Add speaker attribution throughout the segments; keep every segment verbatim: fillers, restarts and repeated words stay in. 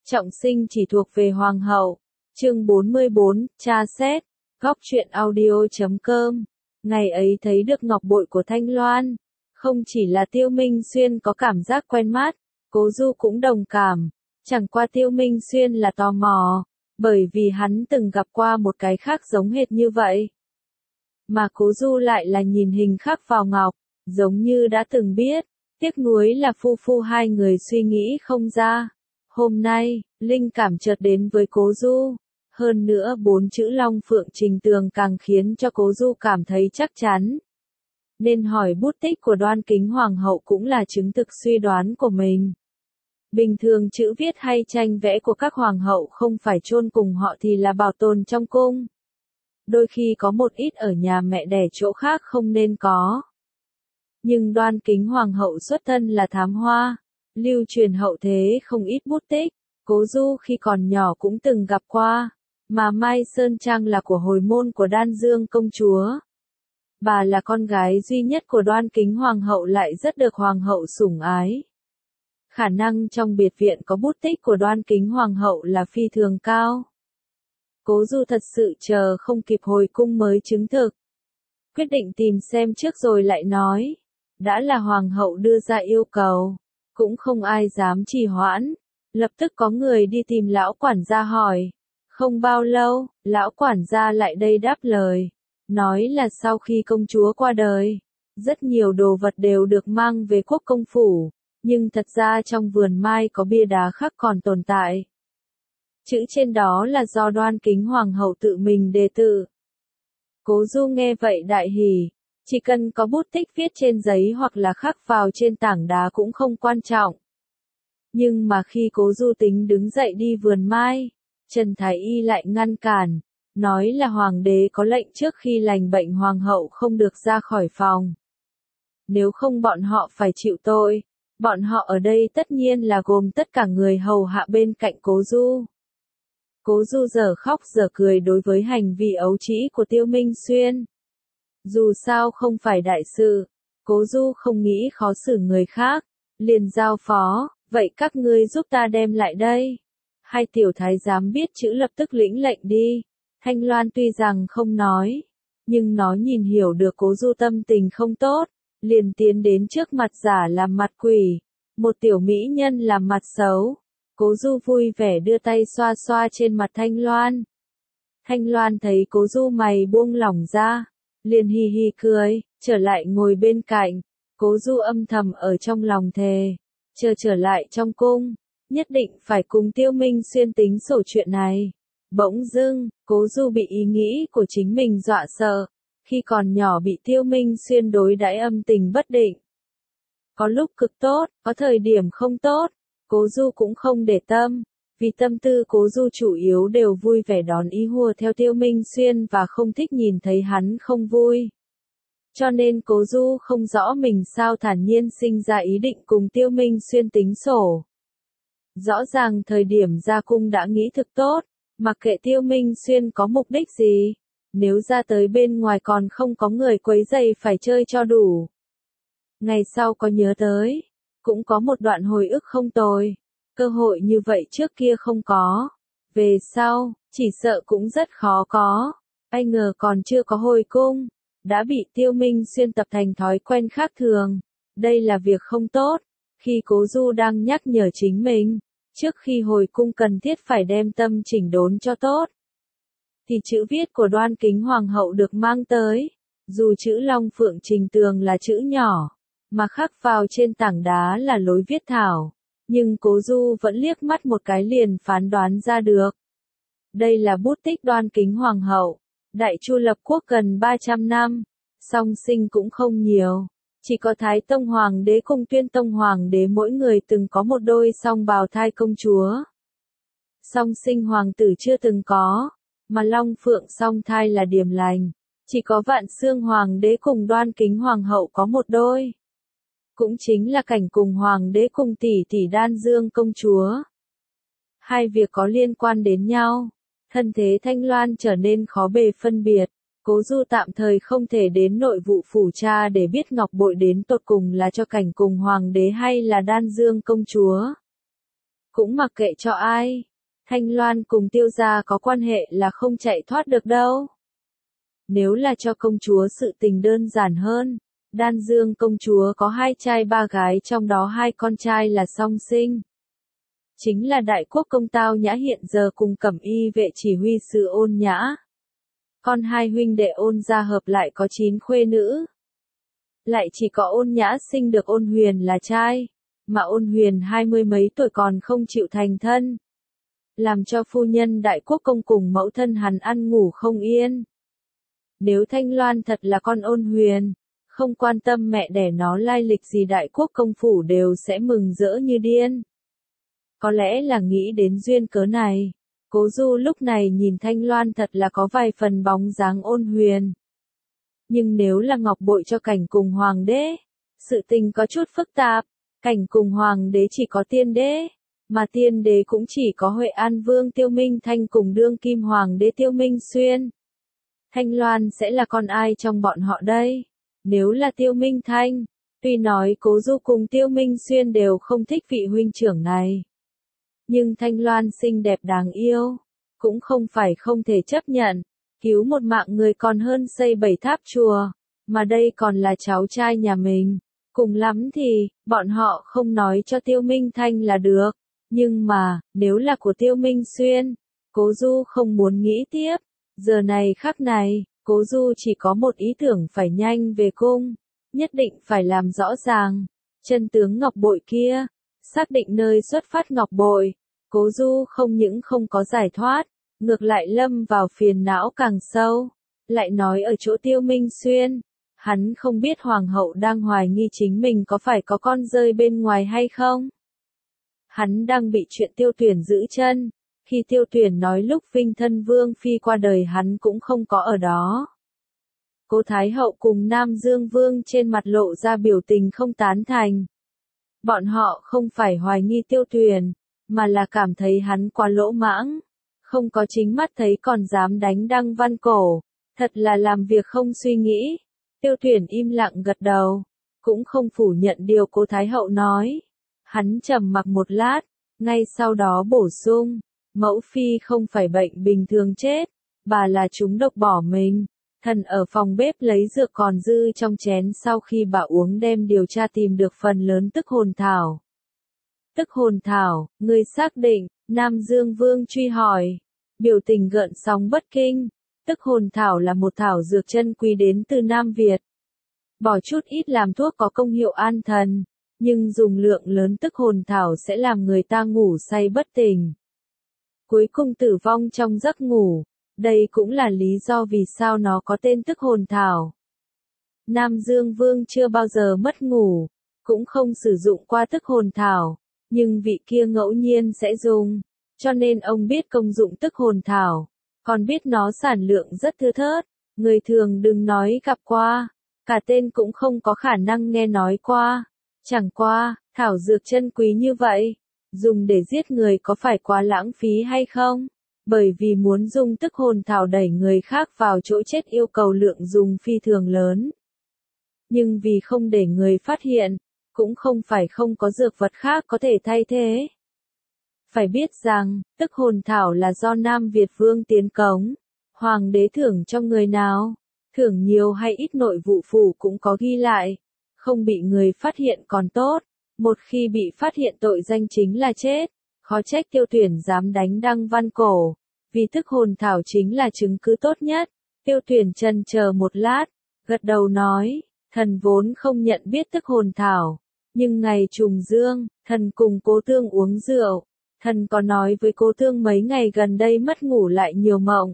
Speaker 1: Trọng sinh chỉ thuộc về hoàng hậu. Chương bốn mươi bốn, tra xét. Góc truyện audio chấm com. Ngày ấy thấy được ngọc bội của Thanh Loan. Không chỉ là Tiêu Minh Xuyên có cảm giác quen mắt, Cố Du cũng đồng cảm. Chẳng qua Tiêu Minh Xuyên là tò mò, bởi vì hắn từng gặp qua một cái khác giống hệt như vậy. Mà Cố Du lại là nhìn hình khắc vào ngọc, giống như đã từng biết. Tiếc nuối là phu phu hai người suy nghĩ không ra. Hôm nay, linh cảm chợt đến với Cố Du. Hơn nữa bốn chữ Long Phượng Trình Tường càng khiến cho Cố Du cảm thấy chắc chắn. Nên hỏi bút tích của Đoan Kính Hoàng hậu cũng là chứng thực suy đoán của mình. Bình thường chữ viết hay tranh vẽ của các hoàng hậu không phải chôn cùng họ thì là bảo tồn trong cung. Đôi khi có một ít ở nhà mẹ đẻ chỗ khác không nên có. Nhưng Đoan Kính Hoàng hậu xuất thân là thám hoa, lưu truyền hậu thế không ít bút tích, Cố Du khi còn nhỏ cũng từng gặp qua, mà Mai Sơn Trang là của hồi môn của Đan Dương công chúa. Bà là con gái duy nhất của Đoan Kính Hoàng hậu lại rất được Hoàng hậu sủng ái. Khả năng trong biệt viện có bút tích của Đoan Kính Hoàng hậu là phi thường cao. Cố Du thật sự chờ không kịp hồi cung mới chứng thực. Quyết định tìm xem trước rồi lại nói. Đã là Hoàng hậu đưa ra yêu cầu, cũng không ai dám trì hoãn. Lập tức có người đi tìm lão quản gia hỏi. Không bao lâu, lão quản gia lại đây đáp lời. Nói là sau khi công chúa qua đời, rất nhiều đồ vật đều được mang về quốc công phủ. Nhưng thật ra trong vườn mai có bia đá khắc còn tồn tại. Chữ trên đó là do Đoan Kính Hoàng hậu tự mình đề tự. Cố Du nghe vậy đại hỉ. Chỉ cần có bút tích viết trên giấy hoặc là khắc vào trên tảng đá cũng không quan trọng. Nhưng mà khi Cố Du tính đứng dậy đi vườn mai, Trần Thái Y lại ngăn cản, nói là hoàng đế có lệnh trước khi lành bệnh hoàng hậu không được ra khỏi phòng. Nếu không bọn họ phải chịu tội, bọn họ ở đây tất nhiên là gồm tất cả người hầu hạ bên cạnh Cố Du. Cố Du giờ khóc giờ cười đối với hành vi ấu trĩ của Tiêu Minh Xuyên. Dù sao không phải đại sự, Cố Du không nghĩ khó xử người khác, liền giao phó, vậy các ngươi giúp ta đem lại đây. Hai tiểu thái giám biết chữ lập tức lĩnh lệnh đi. Thanh Loan tuy rằng không nói, nhưng nó nhìn hiểu được Cố Du tâm tình không tốt, liền tiến đến trước mặt giả làm mặt quỷ, một tiểu mỹ nhân làm mặt xấu. Cố Du vui vẻ đưa tay xoa xoa trên mặt Thanh Loan. Thanh Loan thấy Cố Du mày buông lỏng ra, liền hi hi cười, trở lại ngồi bên cạnh. Cố Du âm thầm ở trong lòng thề, chờ trở lại trong cung, nhất định phải cùng Tiêu Minh Xuyên tính sổ chuyện này. Bỗng dưng, Cố Du bị ý nghĩ của chính mình dọa sợ, khi còn nhỏ bị Tiêu Minh Xuyên đối đãi âm tình bất định. Có lúc cực tốt, có thời điểm không tốt, Cố Du cũng không để tâm, vì tâm tư Cố Du chủ yếu đều vui vẻ đón ý hùa theo Tiêu Minh Xuyên và không thích nhìn thấy hắn không vui. Cho nên Cố Du không rõ mình sao thản nhiên sinh ra ý định cùng Tiêu Minh Xuyên tính sổ. Rõ ràng thời điểm ra cung đã nghĩ thực tốt, mặc kệ Tiêu Minh Xuyên có mục đích gì, nếu ra tới bên ngoài còn không có người quấy rầy phải chơi cho đủ. Ngày sau có nhớ tới, cũng có một đoạn hồi ức không tồi, cơ hội như vậy trước kia không có, về sau, chỉ sợ cũng rất khó có, ai ngờ còn chưa có hồi cung, đã bị Tiêu Minh Xuyên tập thành thói quen khác thường, đây là việc không tốt. Khi Cố Du đang nhắc nhở chính mình, trước khi hồi cung cần thiết phải đem tâm chỉnh đốn cho tốt, thì chữ viết của Đoan Kính Hoàng hậu được mang tới, dù chữ Long Phượng Trình Tường là chữ nhỏ, mà khắc vào trên tảng đá là lối viết thảo, nhưng Cố Du vẫn liếc mắt một cái liền phán đoán ra được. Đây là bút tích Đoan Kính Hoàng hậu, Đại Chu lập quốc gần ba trăm năm, song sinh cũng không nhiều, chỉ có Thái Tông Hoàng đế cùng Tuyên Tông Hoàng đế mỗi người từng có một đôi song bào thai công chúa. Song sinh hoàng tử chưa từng có, mà Long Phượng song thai là điềm lành, chỉ có Vạn Xương Hoàng đế cùng Đoan Kính Hoàng hậu có một đôi. Cũng chính là cảnh cùng Hoàng đế cùng tỷ tỷ Đan Dương công chúa. Hai việc có liên quan đến nhau, thân thế Thanh Loan trở nên khó bề phân biệt. Cố Du tạm thời không thể đến nội vụ phủ tra để biết ngọc bội đến tột cùng là cho cảnh cùng Hoàng đế hay là Đan Dương công chúa. cũng mặc kệ cho ai. Thanh Loan cùng Tiêu gia có quan hệ là không chạy thoát được đâu. Nếu là cho công chúa sự tình đơn giản hơn, Đan Dương công chúa có hai trai ba gái, trong đó hai con trai là song sinh. Chính là đại quốc công Tao Nhã hiện giờ cùng Cẩm Y vệ chỉ huy sứ Ôn Nhã. Con hai huynh đệ Ôn gia hợp lại có chín khuê nữ. Lại chỉ có Ôn Nhã sinh được Ôn Huyền là trai, mà Ôn Huyền hai mươi mấy tuổi còn không chịu thành thân. Làm cho phu nhân đại quốc công cùng mẫu thân hắn ăn ngủ không yên. Nếu Thanh Loan thật là con Ôn Huyền, không quan tâm mẹ đẻ nó lai lịch gì, đại quốc công phủ đều sẽ mừng rỡ như điên. Có lẽ là nghĩ đến duyên cớ này, Cố Du lúc này nhìn Thanh Loan thật là có vài phần bóng dáng Ôn Huyền. Nhưng nếu là ngọc bội cho Cảnh cùng Hoàng đế, sự tình có chút phức tạp. Cảnh cùng Hoàng đế chỉ có tiên đế, mà tiên đế cũng chỉ có Huệ An Vương Tiêu Minh Thanh cùng đương kim Hoàng đế Tiêu Minh Xuyên. Thanh Loan sẽ là con ai trong bọn họ đây? Nếu là Tiêu Minh Thanh, tuy nói Cố Du cùng Tiêu Minh Xuyên đều không thích vị huynh trưởng này. Nhưng Thanh Loan xinh đẹp đáng yêu, cũng không phải không thể chấp nhận. Cứu một mạng người còn hơn xây bảy tháp chùa, mà đây còn là cháu trai nhà mình. Cùng lắm thì, bọn họ không nói cho Tiêu Minh Thanh là được. Nhưng mà, nếu là của Tiêu Minh Xuyên, Cố Du không muốn nghĩ tiếp. Giờ này khắc này, Cố Du chỉ có một ý tưởng, phải nhanh về cung. Nhất định phải làm rõ ràng chân tướng ngọc bội kia. Xác định nơi xuất phát ngọc bội. Cố Du không những không có giải thoát, ngược lại lâm vào phiền não càng sâu. Lại nói ở chỗ Tiêu Minh Xuyên, hắn không biết hoàng hậu đang hoài nghi chính mình có phải có con rơi bên ngoài hay không. Hắn đang bị chuyện Tiêu Tuyển giữ chân. Khi Tiêu Tuyển nói lúc Vinh thân Vương Phi qua đời hắn cũng không có ở đó. Cố Thái hậu cùng Nam Dương Vương trên mặt lộ ra biểu tình không tán thành. Bọn họ không phải hoài nghi Tiêu Tuyển, mà là cảm thấy hắn quá lỗ mãng. Không có chính mắt thấy còn dám đánh Đăng Văn Cổ. Thật là làm việc không suy nghĩ. Tiêu Tuyển im lặng gật đầu, cũng không phủ nhận điều Cố Thái hậu nói. Hắn trầm mặc một lát, ngay sau đó bổ sung, mẫu phi không phải bệnh bình thường chết, bà là trúng độc bỏ mình. Thần ở phòng bếp lấy dược còn dư trong chén, sau khi bà uống đem điều tra tìm được phần lớn tức hồn thảo. Tức hồn thảo, người xác định, Nam Dương Vương truy hỏi, biểu tình gợn sóng bất kinh. Tức hồn thảo là một thảo dược chân quý đến từ Nam Việt. Bỏ chút ít làm thuốc có công hiệu an thần, nhưng dùng lượng lớn tức hồn thảo sẽ làm người ta ngủ say bất tỉnh. Cuối cùng tử vong trong giấc ngủ. Đây cũng là lý do vì sao nó có tên tức hồn thảo. Nam Dương Vương chưa bao giờ mất ngủ, cũng không sử dụng qua tức hồn thảo, nhưng vị kia ngẫu nhiên sẽ dùng, cho nên ông biết công dụng tức hồn thảo, còn biết nó sản lượng rất thưa thớt, người thường đừng nói gặp qua, cả tên cũng không có khả năng nghe nói qua. Chẳng qua, thảo dược chân quý như vậy, dùng để giết người có phải quá lãng phí hay không? Bởi vì muốn dùng tức hồn thảo đẩy người khác vào chỗ chết yêu cầu lượng dùng phi thường lớn. Nhưng vì không để người phát hiện, cũng không phải không có dược vật khác có thể thay thế. Phải biết rằng, tức hồn thảo là do Nam Việt Vương tiến cống. Hoàng đế thưởng cho người nào, thưởng nhiều hay ít nội vụ phủ cũng có ghi lại. Không bị người phát hiện còn tốt, một khi bị phát hiện tội danh chính là chết. Khó trách Tiêu Tuyển dám đánh Đăng Văn Cổ, vì tức hồn thảo chính là chứng cứ tốt nhất. Tiêu Tuyển chần chờ một lát, gật đầu nói, thần vốn không nhận biết tức hồn thảo, nhưng ngày trùng dương, thần cùng Cố Tương uống rượu, thần có nói với Cố Tương mấy ngày gần đây mất ngủ lại nhiều mộng.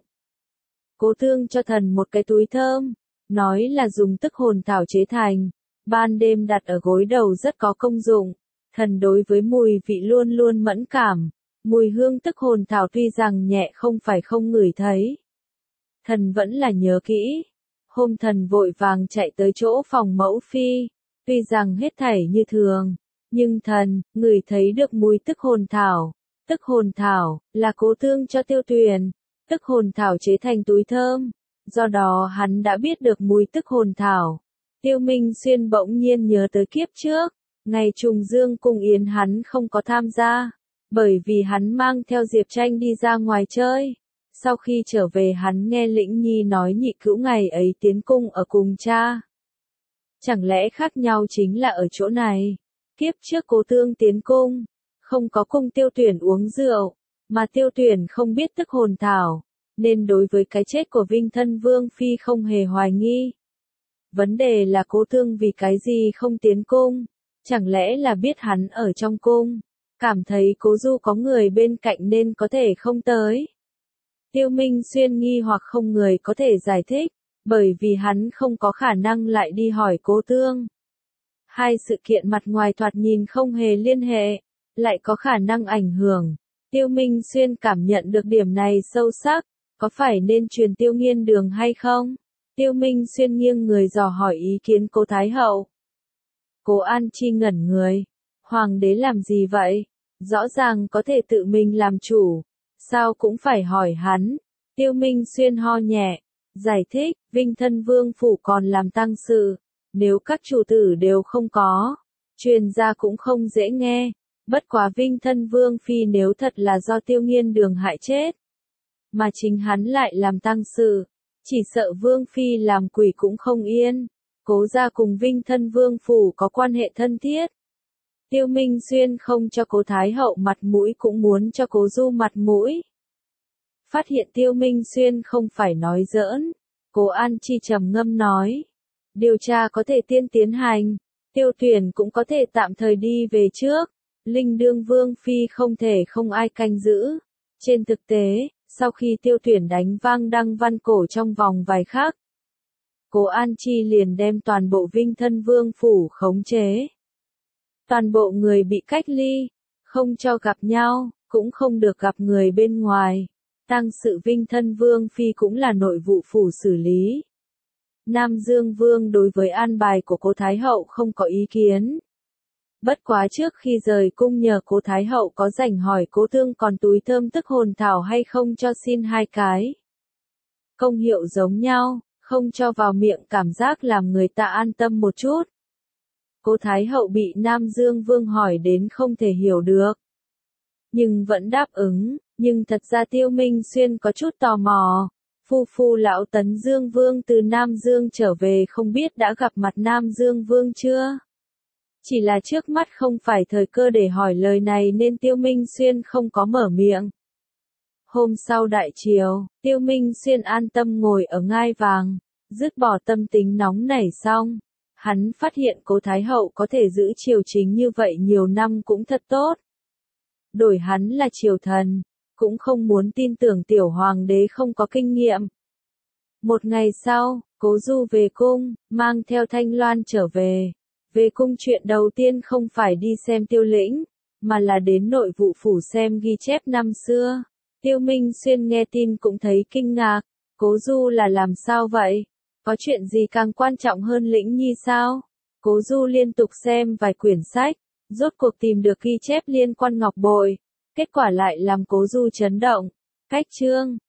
Speaker 1: Cố Tương cho thần một cái túi thơm, nói là dùng tức hồn thảo chế thành, ban đêm đặt ở gối đầu rất có công dụng. Thần đối với mùi vị luôn luôn mẫn cảm, mùi hương tức hồn thảo tuy rằng nhẹ không phải không ngửi thấy. Thần vẫn là nhớ kỹ. Hôm thần vội vàng chạy tới chỗ phòng mẫu phi, tuy rằng hết thảy như thường, nhưng thần, ngửi thấy được mùi tức hồn thảo. Tức hồn thảo, là Cố Tương cho Tiêu Tuyển, tức hồn thảo chế thành túi thơm, do đó hắn đã biết được mùi tức hồn thảo. Tiêu Minh Xuyên bỗng nhiên nhớ tới kiếp trước. Ngày trùng dương cung yến hắn không có tham gia, Bởi vì hắn mang theo Diệp Tranh đi ra ngoài chơi. Sau khi trở về hắn nghe Lĩnh Nhi nói nhị cữu ngày ấy tiến cung ở cùng cha. Chẳng lẽ khác nhau chính là ở chỗ này? Kiếp trước Cố Tương tiến cung, không có cung Tiêu Tuyển uống rượu, mà Tiêu Tuyển không biết tức hồn thảo, nên đối với cái chết của Vinh Thân Vương Phi không hề hoài nghi. Vấn đề là Cố Tương vì cái gì không tiến cung? Chẳng lẽ là biết hắn ở trong cung, cảm thấy Cố Du có người bên cạnh nên có thể không tới? Tiêu Minh Xuyên nghi hoặc không người có thể giải thích, bởi vì hắn không có khả năng lại đi hỏi Cố Tương. Hai sự kiện mặt ngoài thoạt nhìn không hề liên hệ, lại có khả năng ảnh hưởng. Tiêu Minh Xuyên cảm nhận được điểm này sâu sắc, có phải nên truyền Tiêu Nghiên Đường hay không? Tiêu Minh Xuyên nghiêng người dò hỏi ý kiến Cố Thái Hậu. Cố An Chi ngẩn người, Hoàng đế làm gì vậy? Rõ ràng có thể tự mình làm chủ, sao cũng phải hỏi hắn? Tiêu Minh Xuyên ho nhẹ, giải thích, Vinh Thân Vương phủ còn làm tang sự, nếu các chủ tử đều không có, truyền ra cũng không dễ nghe. Bất quá Vinh Thân Vương Phi nếu thật là do Tiêu Nghiên Đường hại chết, mà chính hắn lại làm tang sự, chỉ sợ Vương Phi làm quỷ cũng không yên. Cố gia cùng Vinh Thân Vương phủ có quan hệ thân thiết. Tiêu Minh Xuyên không cho Cố Thái Hậu mặt mũi cũng muốn cho Cố Du mặt mũi. Phát hiện Tiêu Minh Xuyên không phải nói giỡn, Cố An Chi trầm ngâm nói. Điều tra có thể tiên tiến hành, Tiêu Tuyển cũng có thể tạm thời đi về trước. Linh Đương Vương Phi không thể không ai canh giữ. Trên thực tế, sau khi Tiêu Tuyển đánh vang Đăng Văn Cổ trong vòng vài khắc, Cố An Chi liền đem toàn bộ Vinh Thân Vương phủ khống chế. Toàn bộ người bị cách ly, không cho gặp nhau, cũng không được gặp người bên ngoài. Tang sự Vinh Thân Vương Phi cũng là nội vụ phủ xử lý. Nam Dương Vương đối với an bài của Cố Thái Hậu không có ý kiến. Bất quá trước khi rời cung nhờ Cố Thái Hậu có rảnh hỏi Cố Tương còn túi thơm tức hồn thảo hay không cho xin hai cái. Công hiệu giống nhau, không cho vào miệng cảm giác làm người ta an tâm một chút. Cố Thái Hậu bị Nam Dương Vương hỏi đến không thể hiểu được, nhưng vẫn đáp ứng. Nhưng thật ra Tiêu Minh Xuyên có chút tò mò. Phu phu lão Tấn Dương Vương từ Nam Dương trở về không biết đã gặp mặt Nam Dương Vương chưa? Chỉ là trước mắt không phải thời cơ để hỏi lời này nên Tiêu Minh Xuyên không có mở miệng. Hôm sau đại triều, Tiêu Minh Xuyên an tâm ngồi ở ngai vàng, dứt bỏ tâm tính nóng nảy xong. Hắn phát hiện Cố Thái Hậu có thể giữ triều chính như vậy nhiều năm cũng thật tốt. Đổi hắn là triều thần, cũng không muốn tin tưởng tiểu hoàng đế không có kinh nghiệm. Một ngày sau, Cố Du về cung, mang theo Thanh Loan trở về. Về cung chuyện đầu tiên không phải đi xem Tiêu Lĩnh, mà là đến nội vụ phủ xem ghi chép năm xưa. Tiêu Minh Xuyên nghe tin cũng thấy kinh ngạc, Cố Du là làm sao vậy? Có chuyện gì càng quan trọng hơn Lĩnh Nhi sao? Cố Du liên tục xem vài quyển sách, rốt cuộc tìm được ghi chép liên quan ngọc bội. Kết quả lại làm Cố Du chấn động. Cách chương